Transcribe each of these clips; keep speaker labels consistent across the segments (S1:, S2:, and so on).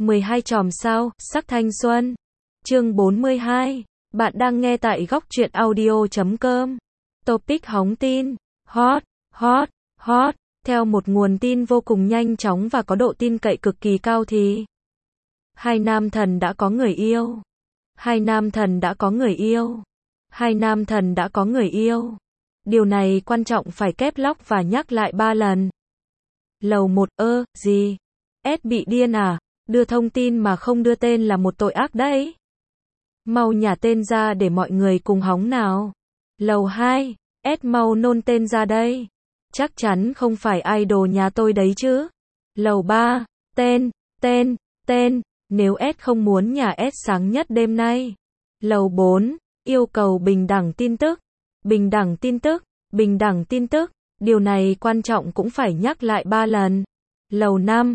S1: 12 chòm sao, sắc thanh xuân. Chương 42. Bạn đang nghe tại góc truyện audio.com. Topic hóng tin. Hot, hot, hot. Theo một nguồn tin vô cùng nhanh chóng và có độ tin cậy cực kỳ cao thì hai nam thần đã có người yêu. Hai nam thần đã có người yêu. Hai nam thần đã có người yêu. Điều này quan trọng phải kép lóc và nhắc lại 3 lần. Lầu 1, gì? S bị điên à? Đưa thông tin mà không đưa tên là một tội ác đấy. Mau nhả tên ra để mọi người cùng hóng nào. Lầu 2, S mau nôn tên ra đây. Chắc chắn không phải idol nhà tôi đấy chứ. Lầu 3, tên, nếu S không muốn nhà S sáng nhất đêm nay. Lầu 4, yêu cầu bình đẳng tin tức. Bình đẳng tin tức, bình đẳng tin tức. Điều này quan trọng cũng phải nhắc lại 3 lần. Lầu 5,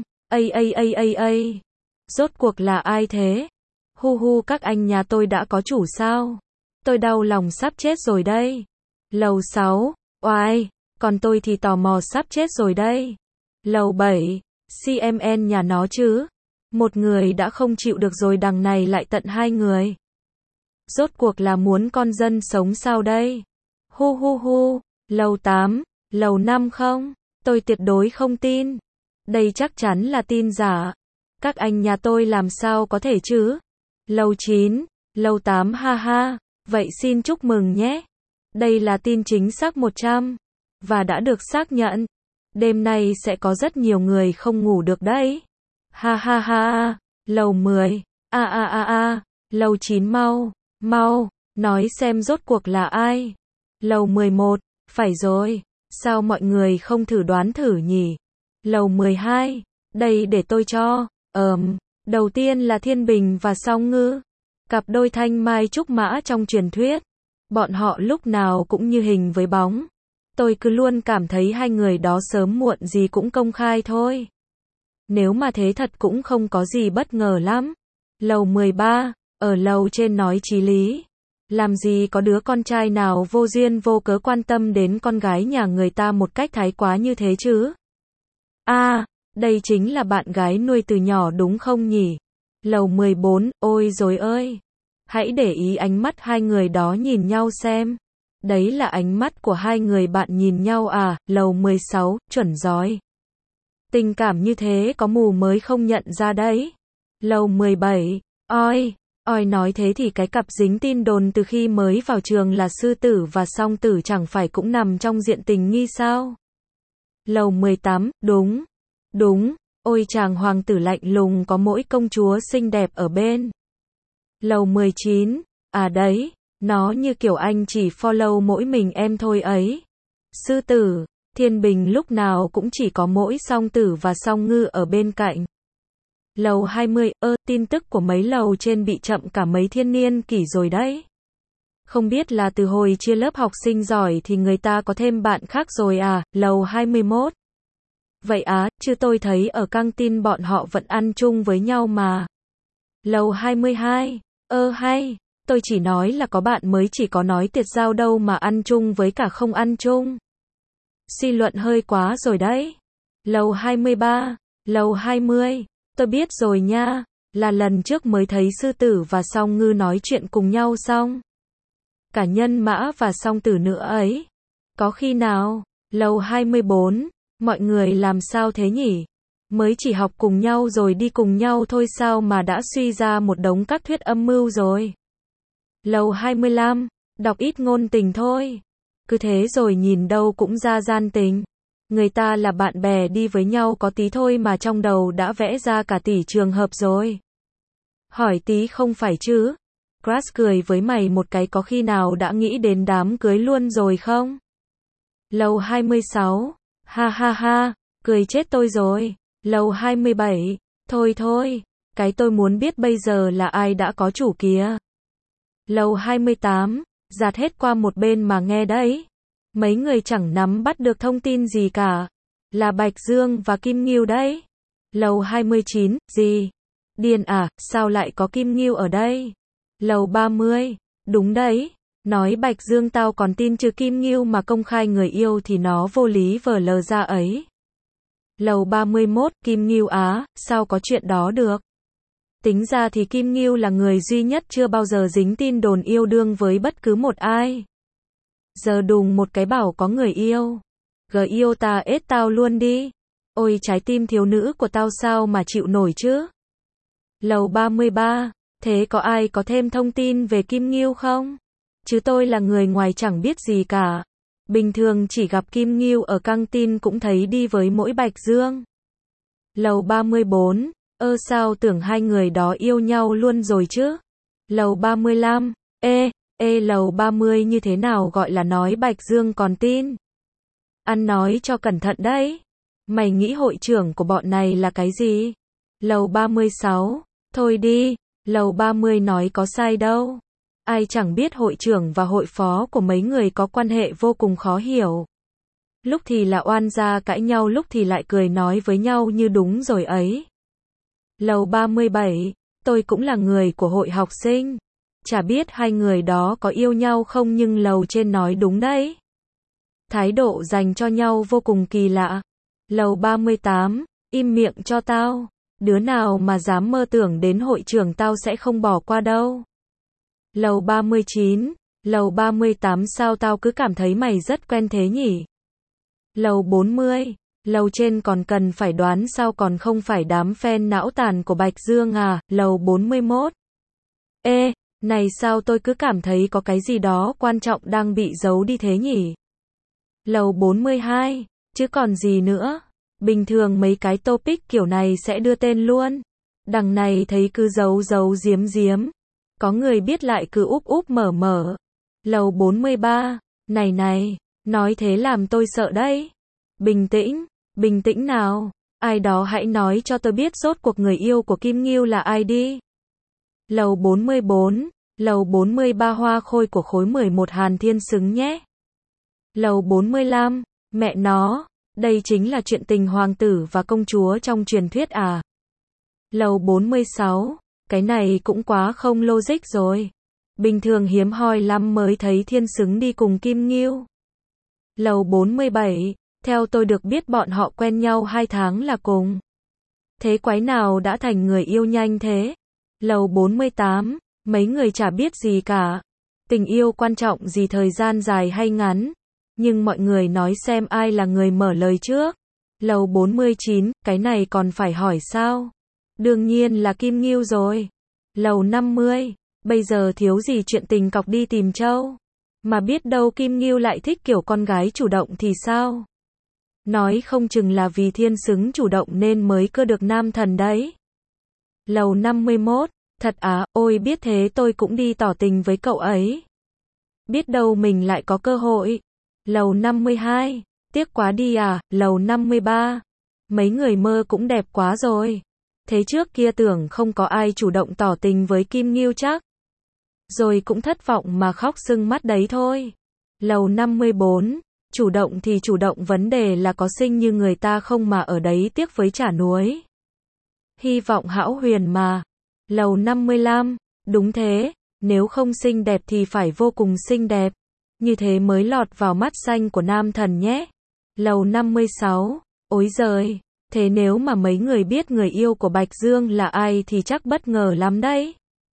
S1: rốt cuộc là ai thế? Hu các anh nhà tôi đã có chủ sao? Tôi đau lòng sắp chết rồi đây. Lầu 6, oai, còn tôi thì tò mò sắp chết rồi đây. Lầu 7, CMN nhà nó chứ. Một người đã không chịu được rồi đằng này lại tận 2 người. Rốt cuộc là muốn con dân sống sao đây? Hu. Lầu 8, lầu 5 không? Tôi tuyệt đối không tin. Đây chắc chắn là tin giả. Các anh nhà tôi làm sao có thể chứ? Lầu 9, lầu 8 ha. Vậy xin chúc mừng nhé. Đây là tin chính xác 100. Và đã được xác nhận. Đêm nay sẽ có rất nhiều người không ngủ được đấy. Ha. Lầu 10, Lầu 9 mau, nói xem rốt cuộc là ai. Lầu 11, phải rồi, sao mọi người không thử đoán thử nhỉ? Lầu 12, đây để tôi cho. Đầu tiên là Thiên Bình và Song Ngư. Cặp đôi thanh mai trúc mã trong truyền thuyết. Bọn họ lúc nào cũng như hình với bóng. Tôi cứ luôn cảm thấy hai người đó sớm muộn gì cũng công khai thôi. Nếu mà thế thật cũng không có gì bất ngờ lắm. Lầu 13, ở lầu trên nói chí lý. Làm gì có đứa con trai nào vô duyên vô cớ quan tâm đến con gái nhà người ta một cách thái quá như thế chứ? Đây chính là bạn gái nuôi từ nhỏ đúng không nhỉ? Lầu 14, ôi dồi ơi. Hãy để ý ánh mắt hai người đó nhìn nhau xem. Đấy là ánh mắt của hai người bạn nhìn nhau à? Lầu 16, chuẩn rồi. Tình cảm như thế có mù mới không nhận ra đấy. Lầu 17, oi nói thế thì cái cặp dính tin đồn từ khi mới vào trường là Sư Tử và Song Tử chẳng phải cũng nằm trong diện tình nghi sao? Lầu 18, đúng, ôi chàng hoàng tử lạnh lùng có mỗi công chúa xinh đẹp ở bên. Lầu 19, đấy, nó như kiểu anh chỉ follow mỗi mình em thôi ấy. Sư Tử, Thiên Bình lúc nào cũng chỉ có mỗi Song Tử và Song Ngư ở bên cạnh. Lầu 20, tin tức của mấy lầu trên bị chậm cả mấy thiên niên kỷ rồi đấy. Không biết là từ hồi chia lớp học sinh giỏi thì người ta có thêm bạn khác rồi à? Lầu 21. Vậy chứ tôi thấy ở căng tin bọn họ vẫn ăn chung với nhau mà. Lầu 22. Hay, tôi chỉ nói là có bạn mới chỉ có nói tiệt giao đâu mà ăn chung với cả không ăn chung. Suy luận hơi quá rồi đấy. Lầu 23. Lầu 20. Tôi biết rồi nha, là lần trước mới thấy Sư Tử và Song Ngư nói chuyện cùng nhau xong. Cả Nhân Mã và Song Tử nữa ấy. Có khi nào? Lầu 24. Mọi người làm sao thế nhỉ? Mới chỉ học cùng nhau rồi đi cùng nhau thôi sao mà đã suy ra một đống các thuyết âm mưu rồi. Lầu 25. Đọc ít ngôn tình thôi. Cứ thế rồi nhìn đâu cũng ra gian tình. Người ta là bạn bè đi với nhau có tí thôi mà trong đầu đã vẽ ra cả tỷ trường hợp rồi. Hỏi tí không phải chứ? Crush cười với mày một cái có khi nào đã nghĩ đến đám cưới luôn rồi không? Lầu 26. Ha, cười chết tôi rồi. Lầu 27. Thôi, cái tôi muốn biết bây giờ là ai đã có chủ kìa. Lầu 28. Dạt hết qua một bên mà nghe đấy. Mấy người chẳng nắm bắt được thông tin gì cả. Là Bạch Dương và Kim Ngưu đấy. Lầu 29, gì? Điên à, sao lại có Kim Ngưu ở đây? Lầu 30, đúng đấy. Nói Bạch Dương tao còn tin chứ Kim Ngưu mà công khai người yêu thì nó vô lý vờ lờ ra ấy. Lầu 31, Kim Ngưu sao có chuyện đó được? Tính ra thì Kim Ngưu là người duy nhất chưa bao giờ dính tin đồn yêu đương với bất cứ một ai. Giờ đùng một cái bảo có người yêu. Yêu ta ết tao luôn đi. Ôi trái tim thiếu nữ của tao sao mà chịu nổi chứ? Lầu 33, thế có ai có thêm thông tin về Kim Ngưu không? Chứ tôi là người ngoài chẳng biết gì cả. Bình thường chỉ gặp Kim Ngưu ở căng tin cũng thấy đi với mỗi Bạch Dương. Lầu 34, sao tưởng hai người đó yêu nhau luôn rồi chứ? Lầu 35, lầu 30 như thế nào gọi là nói Bạch Dương còn tin? Ăn nói cho cẩn thận đấy. Mày nghĩ hội trưởng của bọn này là cái gì? Lầu 36, thôi đi, lầu 30 nói có sai đâu. Ai chẳng biết hội trưởng và hội phó của mấy người có quan hệ vô cùng khó hiểu. Lúc thì là oan gia cãi nhau, lúc thì lại cười nói với nhau như đúng rồi ấy. Lầu 37, tôi cũng là người của hội học sinh. Chả biết hai người đó có yêu nhau không nhưng lầu trên nói đúng đấy. Thái độ dành cho nhau vô cùng kỳ lạ. Lầu 38, im miệng cho tao. Đứa nào mà dám mơ tưởng đến hội trưởng tao sẽ không bỏ qua đâu. Lầu 39, lầu 38 sao tao cứ cảm thấy mày rất quen thế nhỉ? Lầu 40, lầu trên còn cần phải đoán sao còn không phải đám fan não tàn của Bạch Dương à? Lầu 41. Này sao tôi cứ cảm thấy có cái gì đó quan trọng đang bị giấu đi thế nhỉ? Lầu 42, chứ còn gì nữa? Bình thường mấy cái topic kiểu này sẽ đưa tên luôn. Đằng này thấy cứ giấu giấu giếm giếm. Có người biết lại cứ úp úp mở mở. Lầu 43, này, nói thế làm tôi sợ đấy. Bình tĩnh nào. Ai đó hãy nói cho tôi biết rốt cuộc người yêu của Kim Ngưu là ai đi. Lầu 44, lầu 43 hoa khôi của khối 11 Hàn Thiên xứng nhé. Lầu 45, mẹ nó, đây chính là chuyện tình hoàng tử và công chúa trong truyền thuyết à. Lầu 46, cái này cũng quá không logic rồi. Bình thường hiếm hoi lắm mới thấy Thiên xứng đi cùng Kim Ngưu. Lầu 47, theo tôi được biết bọn họ quen nhau 2 tháng là cùng. Thế quái nào đã thành người yêu nhanh thế? Lầu 48, mấy người chả biết gì cả. Tình yêu quan trọng gì thời gian dài hay ngắn. Nhưng mọi người nói xem ai là người mở lời trước. Lầu 49, cái này còn phải hỏi sao? Đương nhiên là Kim Ngưu rồi. Lầu 50, bây giờ thiếu gì chuyện tình cọc đi tìm trâu. Mà biết đâu Kim Ngưu lại thích kiểu con gái chủ động thì sao? Nói không chừng là vì Thiên xứng chủ động nên mới cưa được nam thần đấy. Lầu 51, thật à, ôi biết thế tôi cũng đi tỏ tình với cậu ấy. Biết đâu mình lại có cơ hội. Lầu 52, tiếc quá đi à. Lầu 53, mấy người mơ cũng đẹp quá rồi. Thế trước kia tưởng không có ai chủ động tỏ tình với Kim Ngưu chắc. Rồi cũng thất vọng mà khóc sưng mắt đấy thôi. Lầu 54, chủ động thì chủ động, vấn đề là có xinh như người ta không mà ở đấy tiếc với chả nuối. Hy vọng hão huyền mà. Lầu 55, đúng thế, nếu không xinh đẹp thì phải vô cùng xinh đẹp. Như thế mới lọt vào mắt xanh của nam thần nhé. Lầu 56, ối giời, thế nếu mà mấy người biết người yêu của Bạch Dương là ai thì chắc bất ngờ lắm đấy.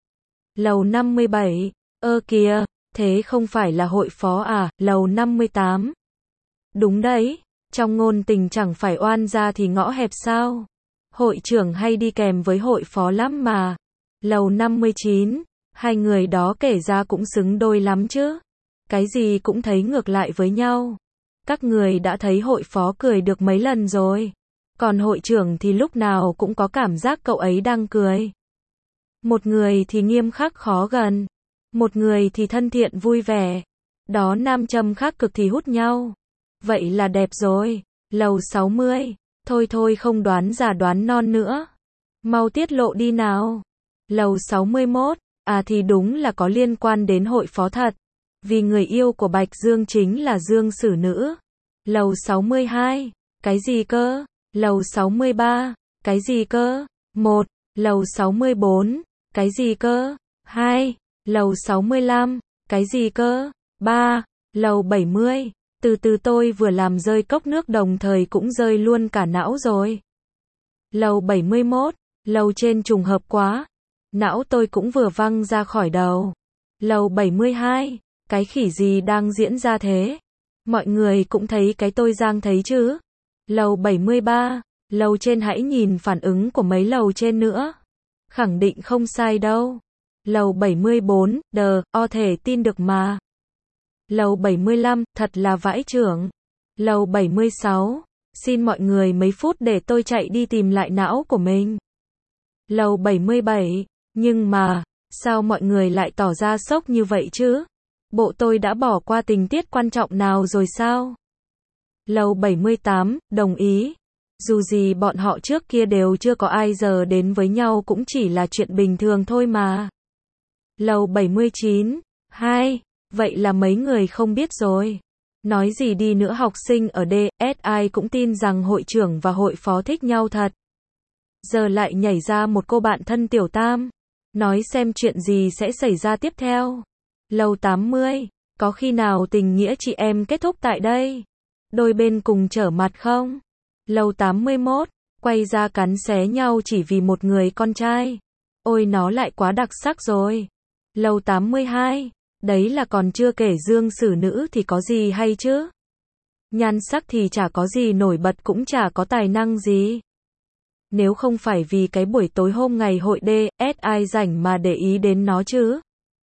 S1: Lầu 57, kìa, thế không phải là hội phó à? Lầu 58, đúng đấy, trong ngôn tình chẳng phải oan gia thì ngõ hẹp sao? Hội trưởng hay đi kèm với hội phó lắm mà. Lầu 59, hai người đó kể ra cũng xứng đôi lắm chứ. Cái gì cũng thấy ngược lại với nhau. Các người đã thấy hội phó cười được mấy lần rồi. Còn hội trưởng thì lúc nào cũng có cảm giác cậu ấy đang cười. Một người thì nghiêm khắc khó gần. Một người thì thân thiện vui vẻ. Đó nam châm khác cực thì hút nhau. Vậy là đẹp rồi. Lầu 60. Thôi không đoán già đoán non nữa. Mau tiết lộ đi nào. Lầu 61. À thì đúng là có liên quan đến hội phó thật. Vì người yêu của Bạch Dương chính là Dương Sử Nữ. Lầu 62. Cái gì cơ? Lầu 63. Cái gì cơ? 1. Lầu 64. Cái gì cơ? 2. Lầu 65. Cái gì cơ? 3. Lầu 70. Từ từ tôi vừa làm rơi cốc nước đồng thời cũng rơi luôn cả não rồi. Lầu 71. Lầu trên trùng hợp quá. Não tôi cũng vừa văng ra khỏi đầu. Lầu 72, cái khỉ gì đang diễn ra thế? Mọi người cũng thấy cái tôi Giang thấy chứ? Lầu 73, lầu trên hãy nhìn phản ứng của mấy lầu trên nữa. Khẳng định không sai đâu. Lầu 74, thể tin được mà. Lầu 75, thật là vãi chưởng. Lầu 76, xin mọi người mấy phút để tôi chạy đi tìm lại não của mình. Lầu 77, nhưng mà, sao mọi người lại tỏ ra sốc như vậy chứ? Bộ tôi đã bỏ qua tình tiết quan trọng nào rồi sao? Lầu 78, đồng ý. Dù gì bọn họ trước kia đều chưa có ai giờ đến với nhau cũng chỉ là chuyện bình thường thôi mà. Lầu 79, vậy là mấy người không biết rồi. Nói gì đi nữa học sinh ở DS ai cũng tin rằng hội trưởng và hội phó thích nhau thật. Giờ lại nhảy ra một cô bạn thân tiểu tam. Nói xem chuyện gì sẽ xảy ra tiếp theo. Lầu 80, có khi nào tình nghĩa chị em kết thúc tại đây? Đôi bên cùng trở mặt không? Lầu 81, quay ra cắn xé nhau chỉ vì một người con trai. Ôi nó lại quá đặc sắc rồi. Lầu 82, đấy là còn chưa kể dương xử nữ thì có gì hay chứ? Nhan sắc thì chả có gì nổi bật cũng chả có tài năng gì. Nếu không phải vì cái buổi tối hôm ngày hội DS ai rảnh mà để ý đến nó chứ?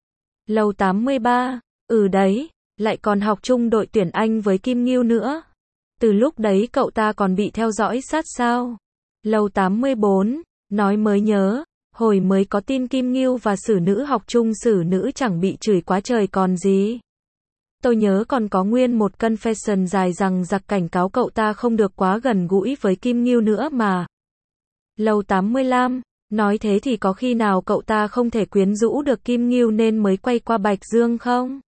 S1: Lầu 83, đấy, lại còn học chung đội tuyển Anh với Kim Ngưu nữa. Từ lúc đấy cậu ta còn bị theo dõi sát sao. Lầu 84, nói mới nhớ, hồi mới có tin Kim Ngưu và xử nữ học chung xử nữ chẳng bị chửi quá trời còn gì. Tôi nhớ còn có nguyên một confession dài rằng giặc cảnh cáo cậu ta không được quá gần gũi với Kim Ngưu nữa mà. Lầu 85, nói thế thì có khi nào cậu ta không thể quyến rũ được Kim Ngưu nên mới quay qua Bạch Dương không?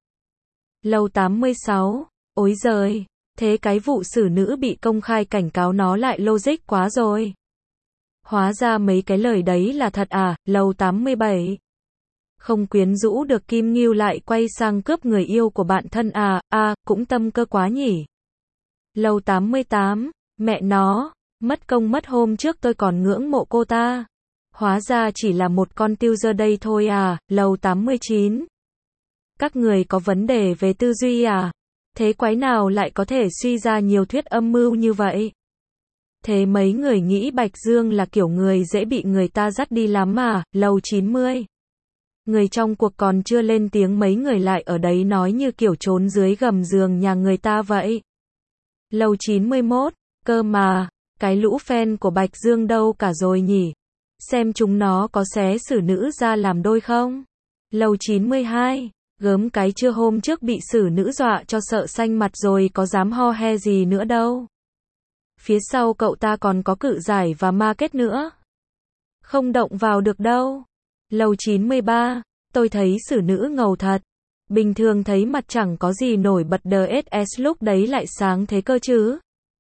S1: Lầu 86, ối giời, thế cái vụ xử nữ bị công khai cảnh cáo nó lại logic quá rồi. Hóa ra mấy cái lời đấy là thật à? Lầu 87, không quyến rũ được Kim Ngưu lại quay sang cướp người yêu của bạn thân à, cũng tâm cơ quá nhỉ. Lầu 88, mẹ nó, mất công mất hôm trước tôi còn ngưỡng mộ cô ta. Hóa ra chỉ là một con tiêu dơ đây thôi à. Lầu 89, các người có vấn đề về tư duy à? Thế quái nào lại có thể suy ra nhiều thuyết âm mưu như vậy? Thế mấy người nghĩ Bạch Dương là kiểu người dễ bị người ta dắt đi lắm à? Lầu 90, người trong cuộc còn chưa lên tiếng mấy người lại ở đấy nói như kiểu trốn dưới gầm giường nhà người ta vậy. Lầu 91, cơ mà, cái lũ fan của Bạch Dương đâu cả rồi nhỉ? Xem chúng nó có xé xử nữ ra làm đôi không? Lầu 92, gớm cái chưa hôm trước bị xử nữ dọa cho sợ xanh mặt rồi có dám ho he gì nữa đâu. Phía sau cậu ta còn có cự giải và market nữa. Không động vào được đâu. Lầu 93, tôi thấy xử nữ ngầu thật. Bình thường thấy mặt chẳng có gì nổi bật DSS lúc đấy lại sáng thế cơ chứ.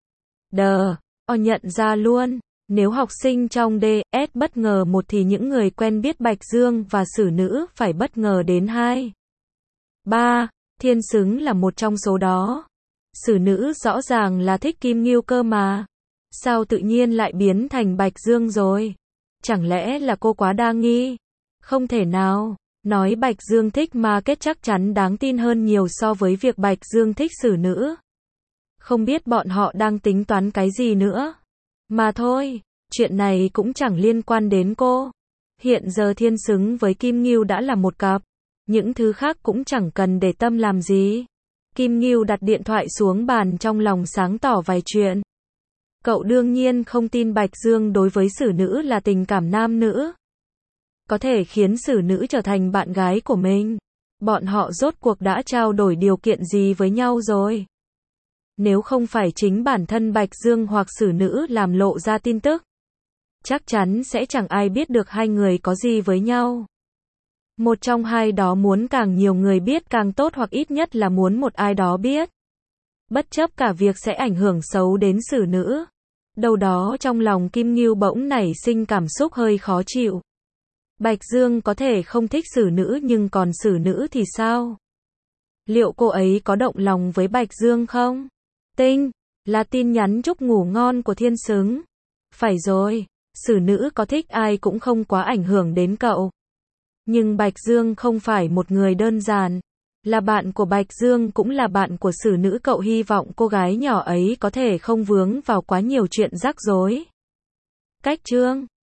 S1: Nhận ra luôn. Nếu học sinh trong DS bất ngờ một thì những người quen biết Bạch Dương và xử nữ phải bất ngờ đến 2. 3. Thiên Xứng là một trong số đó. Xử nữ rõ ràng là thích Kim Ngưu cơ mà. Sao tự nhiên lại biến thành Bạch Dương rồi? Chẳng lẽ là cô quá đa nghi? Không thể nào. Nói Bạch Dương thích market chắc chắn đáng tin hơn nhiều so với việc Bạch Dương thích xử nữ. Không biết bọn họ đang tính toán cái gì nữa. Mà thôi, chuyện này cũng chẳng liên quan đến cô. Hiện giờ Thiên Xứng với Kim Ngưu đã là một cặp. Những thứ khác cũng chẳng cần để tâm làm gì. Kim Ngưu đặt điện thoại xuống bàn trong lòng sáng tỏ vài chuyện. Cậu đương nhiên không tin Bạch Dương đối với xử nữ là tình cảm nam nữ. Có thể khiến xử nữ trở thành bạn gái của mình. Bọn họ rốt cuộc đã trao đổi điều kiện gì với nhau rồi? Nếu không phải chính bản thân Bạch Dương hoặc xử nữ làm lộ ra tin tức, chắc chắn sẽ chẳng ai biết được hai người có gì với nhau. Một trong hai đó muốn càng nhiều người biết càng tốt hoặc ít nhất là muốn một ai đó biết. Bất chấp cả việc sẽ ảnh hưởng xấu đến xử nữ. Đâu đó trong lòng Kim Ngưu bỗng nảy sinh cảm xúc hơi khó chịu. Bạch Dương có thể không thích xử nữ nhưng còn xử nữ thì sao? Liệu cô ấy có động lòng với Bạch Dương không? Tinh, là tin nhắn chúc ngủ ngon của Thiên Xứng. Phải rồi, xử nữ có thích ai cũng không quá ảnh hưởng đến cậu. Nhưng Bạch Dương không phải một người đơn giản. Là bạn của Bạch Dương cũng là bạn của xử nữ, cậu hy vọng cô gái nhỏ ấy có thể không vướng vào quá nhiều chuyện rắc rối. Cách chương